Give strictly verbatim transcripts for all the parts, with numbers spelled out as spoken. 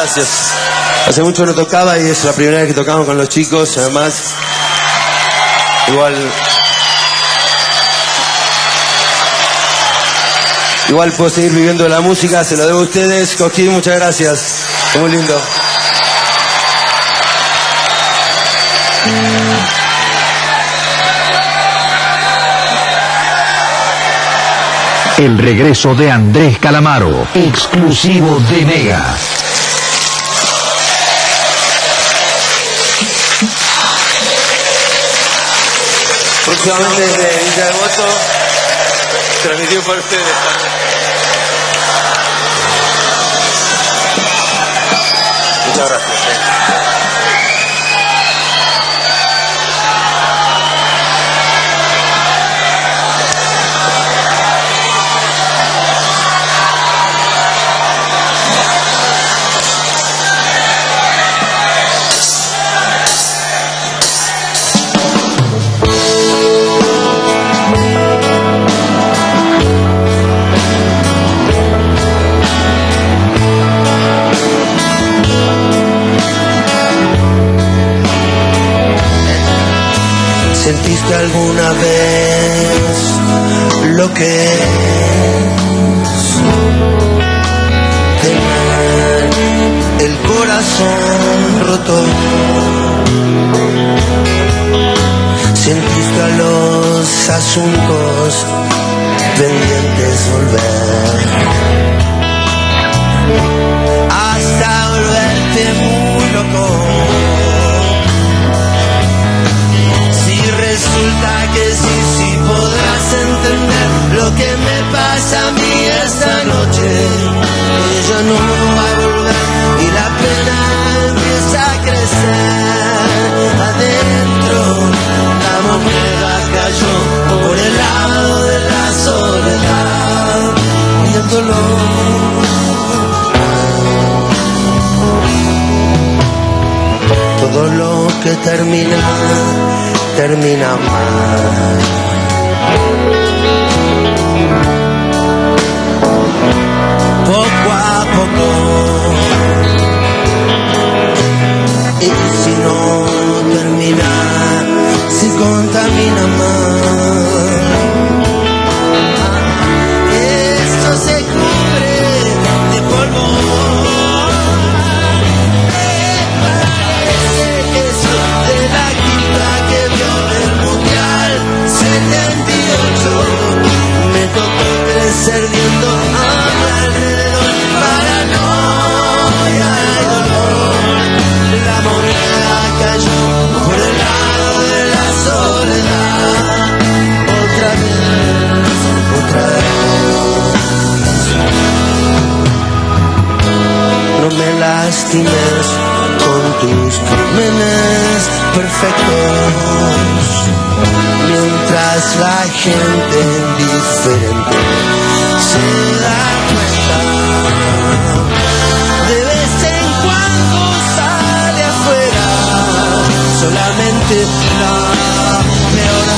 gracias. Hace mucho no tocaba y es la primera vez que tocamos con los chicos, además. Igual... Igual puedo seguir viviendo la música, se lo debo a ustedes. Coquín, muchas gracias. Muy lindo. El regreso de Andrés Calamaro, exclusivo de Mega. Próximamente desde Villa Devoto, transmitido por ustedes también. Muchas gracias. ¿Sentiste alguna vez lo que es tener el corazón roto? ¿Sentiste a los asuntos pendientes volver? Hasta volverte muy loco. Resulta que sí, sí podrás entender lo que me pasa a mí esta noche. Ella no va a volver y la pena empieza a crecer. Adentro la moneda cayó por el lado de la soledad y el dolor. Todo lo que termina termina mal. Poco a poco. Y si no termina, si contamina más. Esto se cubre de polvo. Parece eso de la quinta que setenta y ocho me tocó crecer viendo a mi alrededor paranoia y dolor. La moneda cayó por el lado de la soledad. Otra vez, otra vez. No me lastimes con tus crímenes perfectos. Mientras la gente indiferente se da cuenta, de vez en cuando sale afuera solamente la peor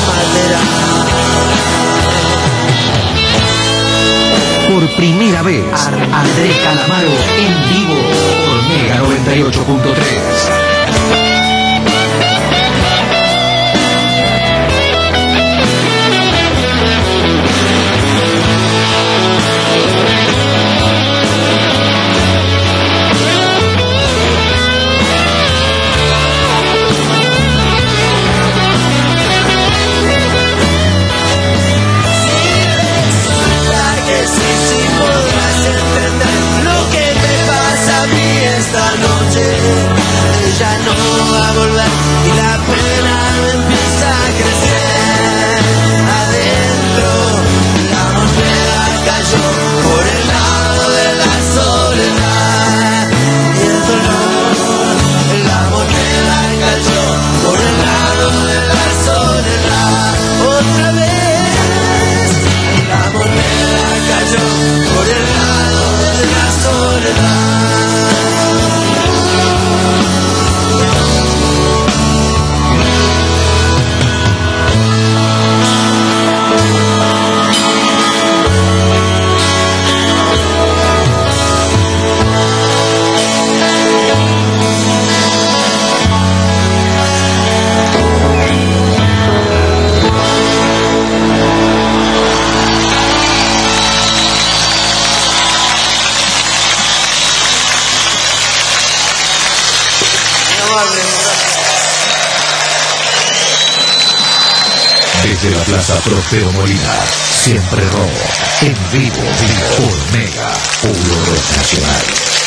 manera. Por primera vez, Andrés Calamaro en vivo por Mega noventa y ocho punto tres. Esta noche ella no amables. Desde la Plaza Próspero Molina, siempre rock, en vivo, vivo, por Mega, puro rock nacional.